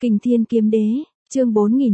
Kình Thiên Kiếm Đế, chương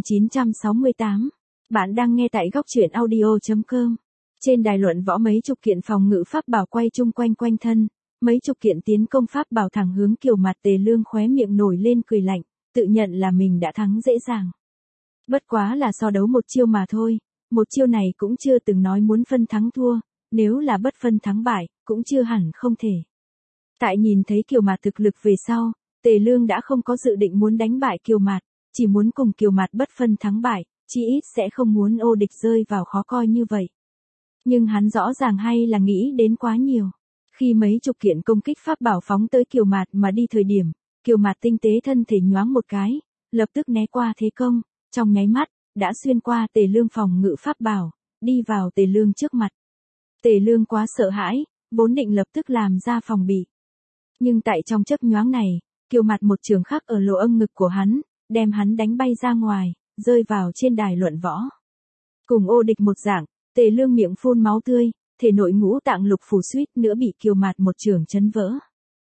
4968. Bạn đang nghe tại góc truyện audio.com. Trên đài luận võ mấy chục kiện phòng ngự pháp bảo quay chung quanh quanh thân, mấy chục kiện tiến công pháp bảo thẳng hướng Kiều Mạt. Tề Lương khóe miệng nổi lên cười lạnh, tự nhận là mình đã thắng dễ dàng. Bất quá là so đấu một chiêu mà thôi, một chiêu này cũng chưa từng nói muốn phân thắng thua, nếu là bất phân thắng bại, cũng chưa hẳn không thể. Tại nhìn thấy Kiều Mạt thực lực về sau, Tề Lương đã không có dự định muốn đánh bại Kiều Mạt, chỉ muốn cùng Kiều Mạt bất phân thắng bại, chí ít sẽ không muốn ô địch rơi vào khó coi như vậy. Nhưng hắn rõ ràng hay là nghĩ đến quá nhiều. Khi mấy chục kiện công kích pháp bảo phóng tới Kiều Mạt mà đi thời điểm, Kiều Mạt tinh tế thân thể nhoáng một cái, lập tức né qua thế công, trong nháy mắt, đã xuyên qua Tề Lương phòng ngự pháp bảo, đi vào Tề Lương trước mặt. Tề Lương quá sợ hãi, vốn định lập tức làm ra phòng bị. Nhưng tại trong chớp nhoáng này, Kiều Mạt một trường khắc ở lỗ âm ngực của hắn, đem hắn đánh bay ra ngoài, rơi vào trên đài luận võ. Cùng ô địch một dạng, Tề Lương miệng phun máu tươi, thể nội ngũ tạng lục phủ suýt nữa bị Kiều Mạt một trường chấn vỡ.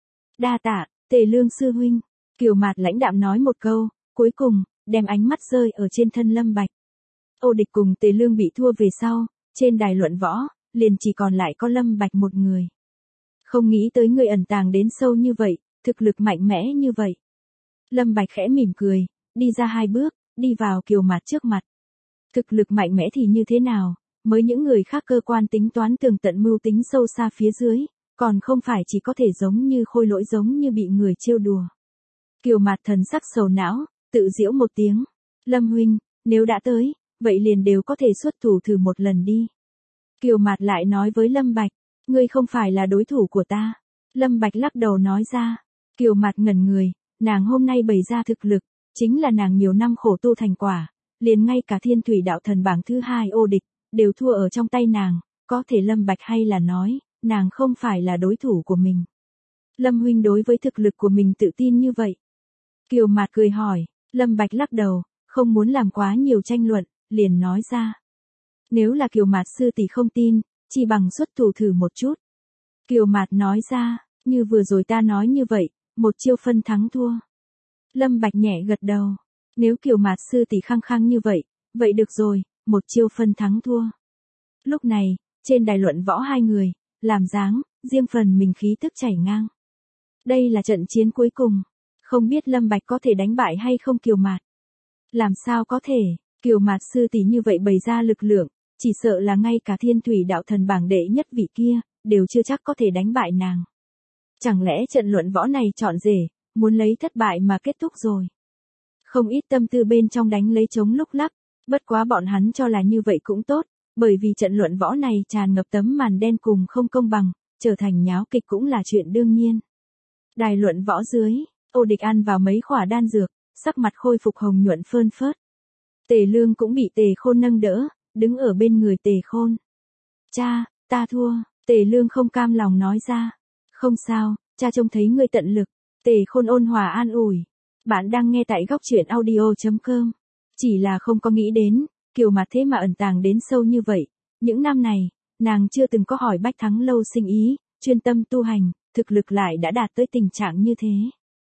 Đa tạ, Tề Lương sư huynh. Kiều Mạt lãnh đạm nói một câu, cuối cùng, đem ánh mắt rơi ở trên thân Lâm Bạch. Ô địch cùng Tề Lương bị thua về sau, trên đài luận võ, liền chỉ còn lại có Lâm Bạch một người. Không nghĩ tới người ẩn tàng đến sâu như vậy, thực lực mạnh mẽ như vậy. Lâm Bạch khẽ mỉm cười, đi ra hai bước, đi vào Kiều Mạt trước mặt. Thực lực mạnh mẽ thì như thế nào, mới những người khác cơ quan tính toán tường tận mưu tính sâu xa phía dưới, còn không phải chỉ có thể giống như khôi lỗi giống như bị người trêu đùa. Kiều Mạt thần sắc sầu não, tự giễu một tiếng. Lâm huynh, nếu đã tới, vậy liền đều có thể xuất thủ thử một lần đi. Kiều Mạt lại nói với Lâm Bạch, ngươi không phải là đối thủ của ta. Lâm Bạch lắc đầu nói ra. Kiều Mạt ngẩn người, nàng hôm nay bày ra thực lực, chính là nàng nhiều năm khổ tu thành quả, liền ngay cả Thiên Thủy Đạo Thần bảng thứ 2 ô địch, đều thua ở trong tay nàng, có thể Lâm Bạch hay là nói, nàng không phải là đối thủ của mình. Lâm huynh đối với thực lực của mình tự tin như vậy. Kiều Mạt cười hỏi, Lâm Bạch lắc đầu, không muốn làm quá nhiều tranh luận, liền nói ra. Nếu là Kiều Mạt sư tỷ không tin, chỉ bằng xuất thủ thử một chút. Kiều Mạt nói ra, như vừa rồi ta nói như vậy, một chiêu phân thắng thua. Lâm Bạch nhẹ gật đầu, nếu Kiều Mạt sư tỷ khăng khăng như vậy, vậy được rồi, một chiêu phân thắng thua. Lúc này, trên đài luận võ hai người, làm dáng, riêng phần mình khí tức chảy ngang. Đây là trận chiến cuối cùng, không biết Lâm Bạch có thể đánh bại hay không Kiều Mạt. Làm sao có thể, Kiều Mạt sư tỷ như vậy bày ra lực lượng, chỉ sợ là ngay cả Thiên Thủy Đạo Thần bảng đệ nhất vị kia, đều chưa chắc có thể đánh bại nàng. Chẳng lẽ trận luận võ này chọn rể, muốn lấy thất bại mà kết thúc rồi. Không ít tâm tư bên trong đánh lấy trống lúc lắc, bất quá bọn hắn cho là như vậy cũng tốt, bởi vì trận luận võ này tràn ngập tấm màn đen cùng không công bằng, trở thành nháo kịch cũng là chuyện đương nhiên. Đài luận võ dưới, ô địch ăn vào mấy khỏa đan dược, sắc mặt khôi phục hồng nhuận phơn phớt. Tề Lương cũng bị Tề Khôn nâng đỡ, đứng ở bên người Tề Khôn. Cha, ta thua, Tề Lương không cam lòng nói ra. Không sao, cha trông thấy ngươi tận lực. Tề Khôn ôn hòa an ủi. Bạn đang nghe tại góc truyện audio.com. Chỉ là không có nghĩ đến, Kiều Mạt thế mà ẩn tàng đến sâu như vậy. Những năm này, nàng chưa từng có hỏi Bách Thắng Lâu sinh ý, chuyên tâm tu hành, thực lực lại đã đạt tới tình trạng như thế.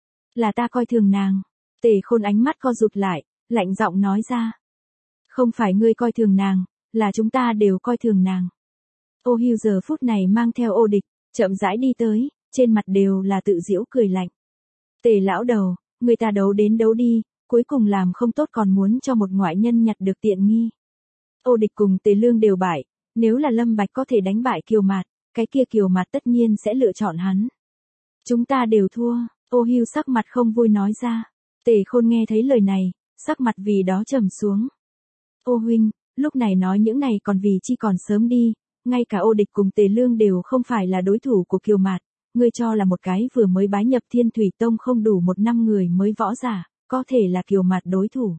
Là ta coi thường nàng. Tề Khôn ánh mắt co rụt lại, lạnh giọng nói ra. Không phải ngươi coi thường nàng, là chúng ta đều coi thường nàng. Ô Hưu giờ phút này mang theo ô địch, chậm rãi đi tới, trên mặt đều là tự giễu cười lạnh. Tề lão đầu, người ta đấu đến đấu đi, cuối cùng làm không tốt còn muốn cho một ngoại nhân nhặt được tiện nghi. Ô địch cùng Tề Lương đều bại, nếu là Lâm Bạch có thể đánh bại Kiều Mạt, cái kia Kiều Mạt tất nhiên sẽ lựa chọn hắn. Chúng ta đều thua, Ô Hưu sắc mặt không vui nói ra. Tề Khôn nghe thấy lời này, sắc mặt vì đó trầm xuống. Ô huynh, lúc này nói những này còn vì chi còn sớm đi, ngay cả ô địch cùng Tề Lương đều không phải là đối thủ của Kiều Mạt, ngươi cho là một cái vừa mới bái nhập Thiên Thủy Tông không đủ một năm người mới võ giả, có thể là Kiều Mạt đối thủ.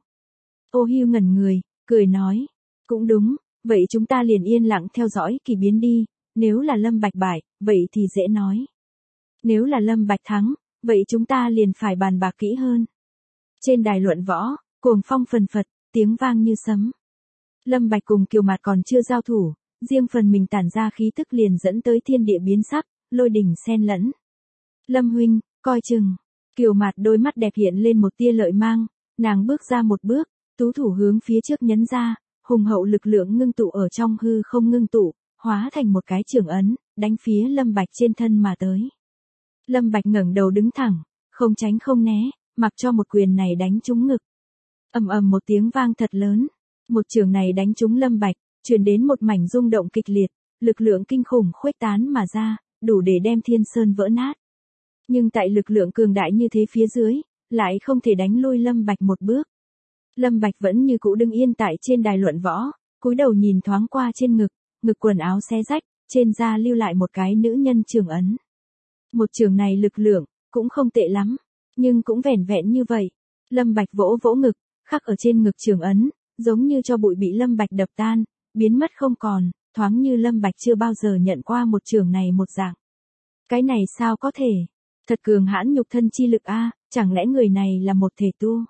Ô Hưu ngẩn người, cười nói, cũng đúng, vậy chúng ta liền yên lặng theo dõi kỳ biến đi, nếu là Lâm Bạch bại, vậy thì dễ nói. Nếu là Lâm Bạch thắng, vậy chúng ta liền phải bàn bạc kỹ hơn. Trên đài luận võ, cuồng phong phần phật, tiếng vang như sấm. Lâm Bạch cùng Kiều Mạt còn chưa giao thủ, riêng phần mình tản ra khí tức liền dẫn tới thiên địa biến sắc, lôi đỉnh xen lẫn. Lâm huynh, coi chừng. Kiều Mạt đôi mắt đẹp hiện lên một tia lợi mang, Nàng bước ra một bước, tú thủ hướng phía trước nhấn ra, hùng hậu lực lượng ngưng tụ ở trong hư không ngưng tụ, hóa thành một cái trường ấn, đánh phía Lâm Bạch trên thân mà tới. Lâm Bạch ngẩng đầu đứng thẳng, không tránh không né, mặc cho một quyền này đánh trúng ngực. Ầm ầm một tiếng vang thật lớn, một trường này đánh trúng Lâm Bạch, truyền đến một mảnh rung động kịch liệt, lực lượng kinh khủng khuếch tán mà ra, đủ để đem thiên sơn vỡ nát. Nhưng tại lực lượng cường đại như thế phía dưới, lại không thể đánh lui Lâm Bạch một bước. Lâm Bạch vẫn như cũ đứng yên tại trên đài luận võ, cúi đầu nhìn thoáng qua trên ngực, ngực quần áo xé rách, trên da lưu lại một cái nữ nhân trường ấn. Một trường này lực lượng, cũng không tệ lắm, nhưng cũng vẻn vẹn như vậy. Lâm Bạch vỗ vỗ ngực, khắc ở trên ngực trường ấn, giống như cho bụi bị Lâm Bạch đập tan, biến mất không còn, thoáng như Lâm Bạch chưa bao giờ nhận qua một trường này một dạng. Cái này sao có thể? Thật cường hãn nhục thân chi lực a, chẳng lẽ người này là một thể tu?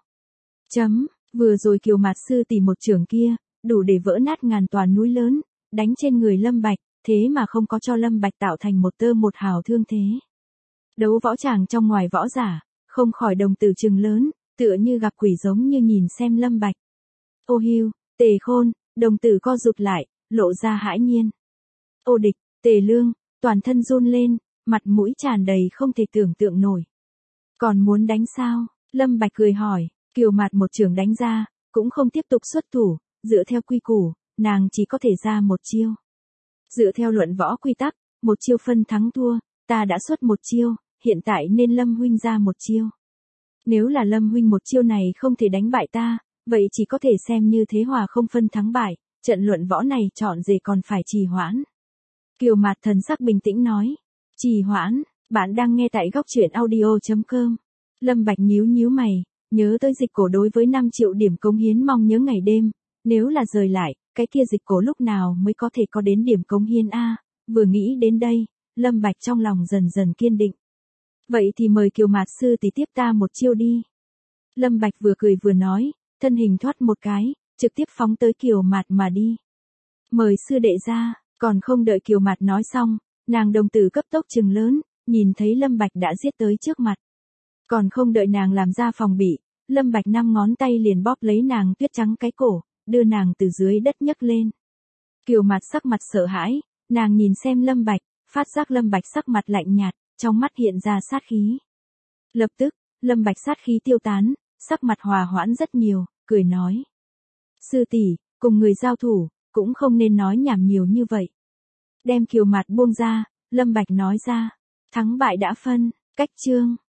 Vừa rồi Kiều Mạt sư tỷ một trường kia, đủ để vỡ nát ngàn tòa núi lớn, đánh trên người Lâm Bạch, thế mà không có cho Lâm Bạch tạo thành một tơ một hào thương thế. Đấu võ tràng trong ngoài võ giả, không khỏi đồng tử trừng lớn, tựa như gặp quỷ giống như nhìn xem Lâm Bạch. Ô Hưu, Tề Khôn, đồng tử co rụt lại, lộ ra hãi nhiên. Ô Địch, Tề Lương, toàn thân run lên, mặt mũi tràn đầy không thể tưởng tượng nổi. Còn muốn đánh sao? Lâm Bạch cười hỏi, Kiều Mạt một trường đánh ra, cũng không tiếp tục xuất thủ, dựa theo quy củ, nàng chỉ có thể ra một chiêu. Dựa theo luận võ quy tắc, một chiêu phân thắng thua, ta đã xuất một chiêu, hiện tại nên Lâm huynh ra một chiêu. Nếu là Lâm huynh một chiêu này không thể đánh bại ta, vậy chỉ có thể xem như thế hòa không phân thắng bại, trận luận võ này chọn rể còn phải trì hoãn. Kiều Mạt thần sắc bình tĩnh nói, trì hoãn, bạn đang nghe tại góc truyện audio.com. Lâm Bạch nhíu nhíu mày, nhớ tới Dịch Cổ đối với 5 triệu điểm cống hiến mong nhớ ngày đêm, nếu là rời lại, cái kia Dịch Cổ lúc nào mới có thể có đến điểm cống hiến a? Vừa nghĩ đến đây, Lâm Bạch trong lòng dần dần kiên định. Vậy thì mời Kiều Mạt sư tỷ tiếp ta một chiêu đi. Lâm Bạch vừa cười vừa nói, thân hình thoát một cái, trực tiếp phóng tới Kiều Mạt mà đi. Mời sư đệ ra, còn không đợi Kiều Mạt nói xong, nàng đồng tử cấp tốc trừng lớn, nhìn thấy Lâm Bạch đã giết tới trước mặt. Còn không đợi nàng làm ra phòng bị, Lâm Bạch 5 ngón tay liền bóp lấy nàng tuyết trắng cái cổ, đưa nàng từ dưới đất nhấc lên. Kiều Mạt sắc mặt sợ hãi, nàng nhìn xem Lâm Bạch, phát giác Lâm Bạch sắc mặt lạnh nhạt, trong mắt hiện ra sát khí. Lập tức, Lâm Bạch sát khí tiêu tán, sắc mặt hòa hoãn rất nhiều, cười nói. Sư tỷ, cùng người giao thủ, cũng không nên nói nhảm nhiều như vậy. Đem Kiều Mạt buông ra, Lâm Bạch nói ra. Thắng bại đã phân, cách chương.